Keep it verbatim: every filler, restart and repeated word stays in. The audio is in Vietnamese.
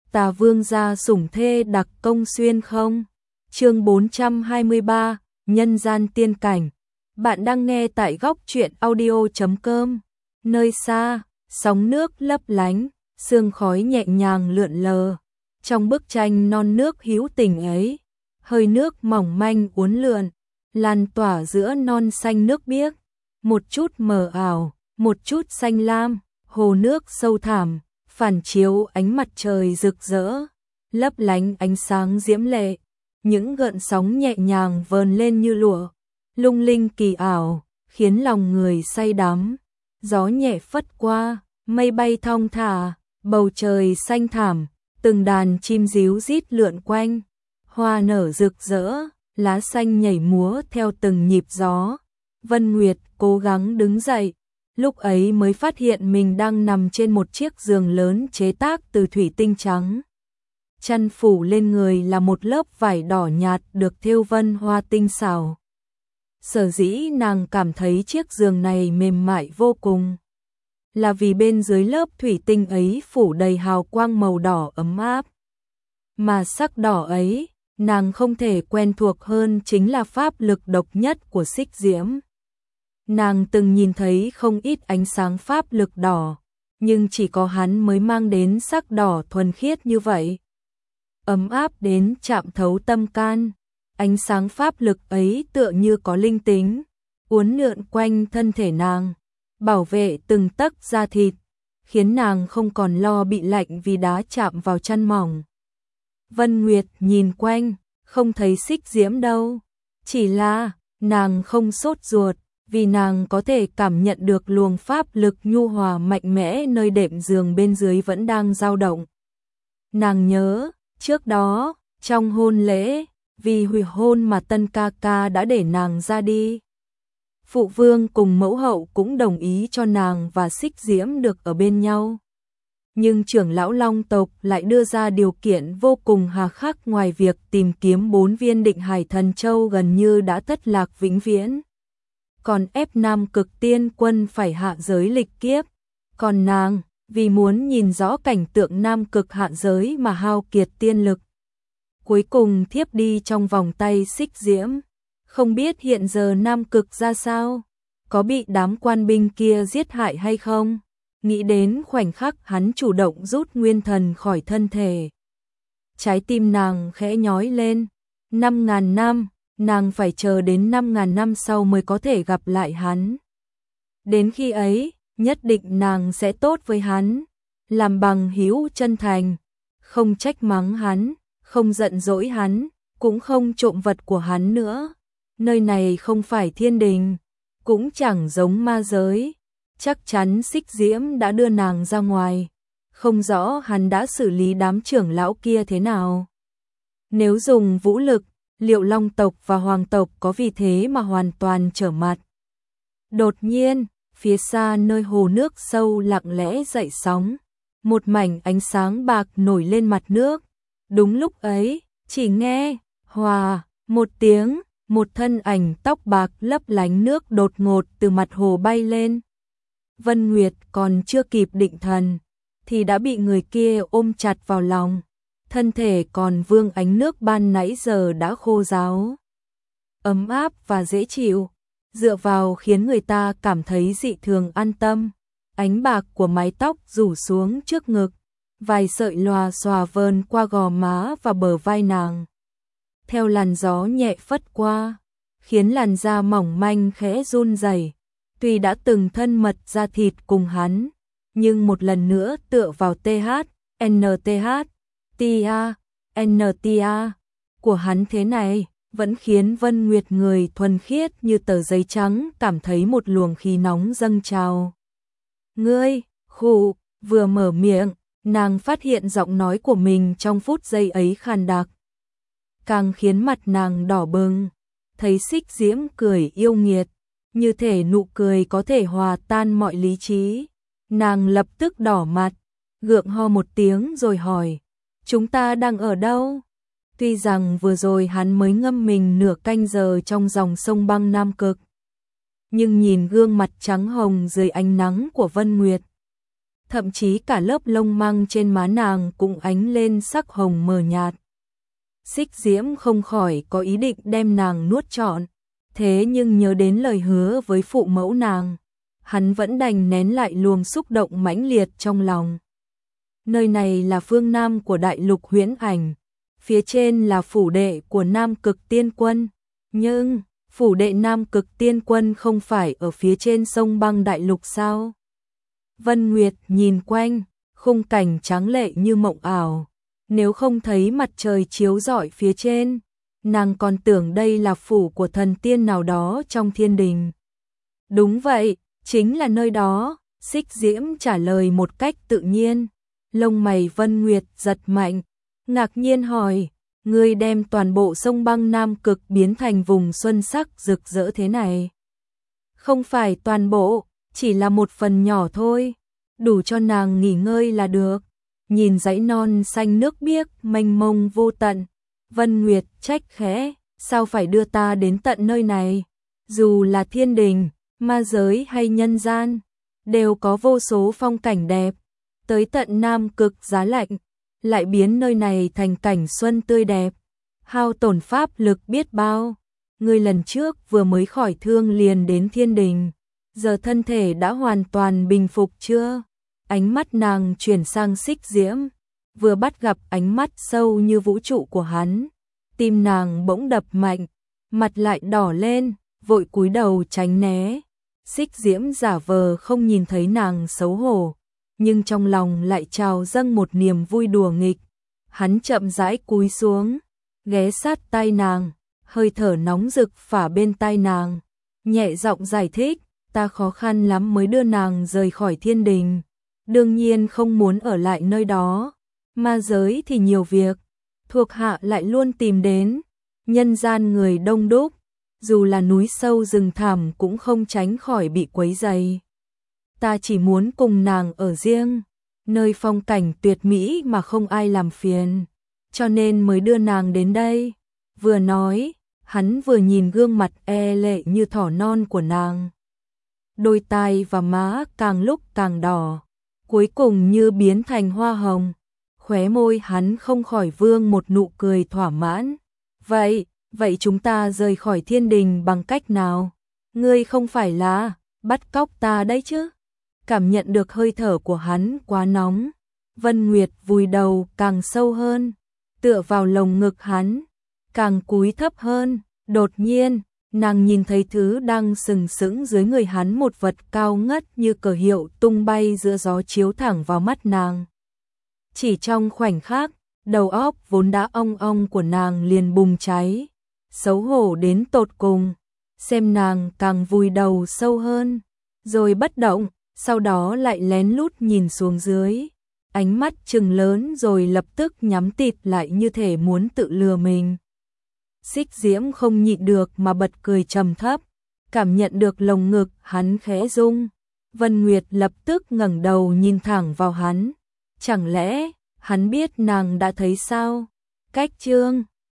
Tà Vương gia sủng thê đặc công xuyên không? Chương bốn trăm hai mươi ba, Nhân gian tiên cảnh. Bạn đang nghe tại góc truyện audio chấm com. Nơi xa, sóng nước lấp lánh, sương khói nhẹ nhàng lượn lờ. Trong bức tranh non nước hữu tình ấy, hơi nước mỏng manh uốn lượn, lan tỏa giữa non xanh nước biếc, một chút mờ ảo, một chút xanh lam, hồ nước sâu thẳm, phản chiếu ánh mặt trời rực rỡ, lấp lánh ánh sáng diễm lệ. Những gợn sóng nhẹ nhàng vờn lên như lụa, lung linh kỳ ảo, khiến lòng người say đắm. Gió nhẹ phất qua, mây bay thong thả, bầu trời xanh thẳm, từng đàn chim ríu rít lượn quanh, hoa nở rực rỡ, lá xanh nhảy múa theo từng nhịp gió. Vân Nguyệt cố gắng đứng dậy, lúc ấy mới phát hiện mình đang nằm trên một chiếc giường lớn chế tác từ thủy tinh trắng. Chăn phủ lên người là một lớp vải đỏ nhạt được thêu vân hoa tinh xảo. Sở dĩ nàng cảm thấy chiếc giường này mềm mại vô cùng, là vì bên dưới lớp thủy tinh ấy phủ đầy hào quang màu đỏ ấm áp. Mà sắc đỏ ấy, nàng không thể quen thuộc hơn chính là pháp lực độc nhất của Xích Diễm. Nàng từng nhìn thấy không ít ánh sáng pháp lực đỏ, nhưng chỉ có hắn mới mang đến sắc đỏ thuần khiết như vậy. Ấm áp đến chạm thấu tâm can, ánh sáng pháp lực ấy tựa như có linh tính, uốn lượn quanh thân thể nàng, bảo vệ từng tấc da thịt, khiến nàng không còn lo bị lạnh vì đá chạm vào chăn mỏng. Vân Nguyệt nhìn quanh, không thấy Xích Diễm đâu, chỉ là nàng không sốt ruột, vì nàng có thể cảm nhận được luồng pháp lực nhu hòa mạnh mẽ nơi đệm giường bên dưới vẫn đang dao động. Nàng nhớ, trước đó, trong hôn lễ, vì hủy hôn mà Tân ca ca đã để nàng ra đi. Phụ vương cùng mẫu hậu cũng đồng ý cho nàng và Xích Diễm được ở bên nhau. Nhưng trưởng lão Long tộc lại đưa ra điều kiện vô cùng hà khắc, ngoài việc tìm kiếm bốn viên định hải thần châu gần như đã thất lạc vĩnh viễn. Còn ép Nam Cực Tiên Quân phải hạ giới lịch kiếp. Còn nàng, vì muốn nhìn rõ cảnh tượng Nam Cực hạ giới mà hao kiệt tiên lực. Cuối cùng thiếp đi trong vòng tay Xích Diễm. Không biết hiện giờ Nam Cực ra sao? Có bị đám quan binh kia giết hại hay không? Nghĩ đến khoảnh khắc hắn chủ động rút nguyên thần khỏi thân thể, trái tim nàng khẽ nhói lên. Năm ngàn năm, nàng phải chờ đến năm ngàn năm sau mới có thể gặp lại hắn. Đến khi ấy, nhất định nàng sẽ tốt với hắn, làm bằng hữu chân thành, không trách mắng hắn, không giận dỗi hắn, cũng không trộm vật của hắn nữa. Nơi này không phải thiên đình, cũng chẳng giống ma giới. Chắc chắn Xích Diễm đã đưa nàng ra ngoài, không rõ hắn đã xử lý đám trưởng lão kia thế nào. Nếu dùng vũ lực, liệu Long tộc và Hoàng tộc có vì thế mà hoàn toàn trở mặt? Đột nhiên, phía xa nơi hồ nước sâu lặng lẽ dậy sóng, một mảnh ánh sáng bạc nổi lên mặt nước. Đúng lúc ấy, chỉ nghe hòa một tiếng, một thân ảnh tóc bạc lấp lánh nước đột ngột từ mặt hồ bay lên. Vân Nguyệt còn chưa kịp định thần, thì đã bị người kia ôm chặt vào lòng. Thân thể còn vương ánh nước ban nãy giờ đã khô ráo, ấm áp và dễ chịu, dựa vào khiến người ta cảm thấy dị thường an tâm. Ánh bạc của mái tóc rủ xuống trước ngực, vài sợi lòa xòa vờn qua gò má và bờ vai nàng. Theo làn gió nhẹ phất qua, khiến làn da mỏng manh khẽ run rẩy. Tuy đã từng thân mật da thịt cùng hắn, nhưng một lần nữa tựa vào TH, NTH, tia, NTA của hắn thế này, vẫn khiến Vân Nguyệt người thuần khiết như tờ giấy trắng cảm thấy một luồng khí nóng dâng trào. Ngươi, khụ, vừa mở miệng, nàng phát hiện giọng nói của mình trong phút giây ấy khàn đặc, càng khiến mặt nàng đỏ bừng. Thấy Xích Diễm cười yêu nghiệt, như thể nụ cười có thể hòa tan mọi lý trí, nàng lập tức đỏ mặt, gượng ho một tiếng rồi hỏi, chúng ta đang ở đâu? Tuy rằng vừa rồi hắn mới ngâm mình nửa canh giờ trong dòng sông băng Nam Cực, nhưng nhìn gương mặt trắng hồng dưới ánh nắng của Vân Nguyệt, thậm chí cả lớp lông măng trên má nàng cũng ánh lên sắc hồng mờ nhạt. Xích Diễm không khỏi có ý định đem nàng nuốt trọn, thế nhưng nhớ đến lời hứa với phụ mẫu nàng, hắn vẫn đành nén lại luồng xúc động mãnh liệt trong lòng. Nơi này là phương Nam của đại lục Huyễn Ảnh, phía trên là phủ đệ của Nam Cực Tiên Quân, nhưng phủ đệ Nam Cực Tiên Quân không phải ở phía trên sông băng đại lục sao? Vân Nguyệt nhìn quanh, khung cảnh tráng lệ như mộng ảo, nếu không thấy mặt trời chiếu rọi phía trên, nàng còn tưởng đây là phủ của thần tiên nào đó trong thiên đình. Đúng vậy, chính là nơi đó, Xích Diễm trả lời một cách tự nhiên. Lông mày Vân Nguyệt giật mạnh, ngạc nhiên hỏi, ngươi đem toàn bộ sông băng Nam Cực biến thành vùng xuân sắc rực rỡ thế này? Không phải toàn bộ, chỉ là một phần nhỏ thôi, đủ cho nàng nghỉ ngơi là được. Nhìn dãy non xanh nước biếc mênh mông vô tận, Vân Nguyệt trách khẽ, sao phải đưa ta đến tận nơi này? Dù là thiên đình, ma giới hay nhân gian, đều có vô số phong cảnh đẹp, tới tận Nam Cực giá lạnh, lại biến nơi này thành cảnh xuân tươi đẹp, hao tổn pháp lực biết bao. Ngươi lần trước vừa mới khỏi thương liền đến thiên đình, giờ thân thể đã hoàn toàn bình phục chưa? Ánh mắt nàng chuyển sang Xích Diễm, vừa bắt gặp ánh mắt sâu như vũ trụ của hắn, tim nàng bỗng đập mạnh, mặt lại đỏ lên, vội cúi đầu tránh né. Xích Diễm giả vờ không nhìn thấy nàng xấu hổ, nhưng trong lòng lại trào dâng một niềm vui đùa nghịch. Hắn chậm rãi cúi xuống, ghé sát tai nàng, hơi thở nóng rực phả bên tai nàng, nhẹ giọng giải thích, ta khó khăn lắm mới đưa nàng rời khỏi thiên đình, đương nhiên không muốn ở lại nơi đó, ma giới thì nhiều việc, thuộc hạ lại luôn tìm đến, nhân gian người đông đúc, dù là núi sâu rừng thẳm cũng không tránh khỏi bị quấy rầy. Ta chỉ muốn cùng nàng ở riêng, nơi phong cảnh tuyệt mỹ mà không ai làm phiền, cho nên mới đưa nàng đến đây. Vừa nói, hắn vừa nhìn gương mặt e lệ như thỏ non của nàng. Đôi tai và má càng lúc càng đỏ, cuối cùng như biến thành hoa hồng. Khóe môi hắn không khỏi vương một nụ cười thỏa mãn. Vậy, vậy chúng ta rời khỏi thiên đình bằng cách nào? Ngươi không phải là bắt cóc ta đấy chứ? Cảm nhận được hơi thở của hắn quá nóng, Vân Nguyệt vùi đầu càng sâu hơn, tựa vào lồng ngực hắn, càng cúi thấp hơn. Đột nhiên, nàng nhìn thấy thứ đang sừng sững dưới người hắn, một vật cao ngất như cờ hiệu tung bay giữa gió chiếu thẳng vào mắt nàng. Chỉ trong khoảnh khắc, đầu óc vốn đã ong ong của nàng liền bùng cháy, xấu hổ đến tột cùng, xem nàng càng vùi đầu sâu hơn, rồi bất động, sau đó lại lén lút nhìn xuống dưới, ánh mắt trừng lớn rồi lập tức nhắm tịt lại như thể muốn tự lừa mình. Xích Diễm không nhịn được mà bật cười trầm thấp, cảm nhận được lồng ngực hắn khẽ rung. Vân Nguyệt lập tức ngẩng đầu nhìn thẳng vào hắn, chẳng lẽ hắn biết nàng đã thấy sao? Cách chương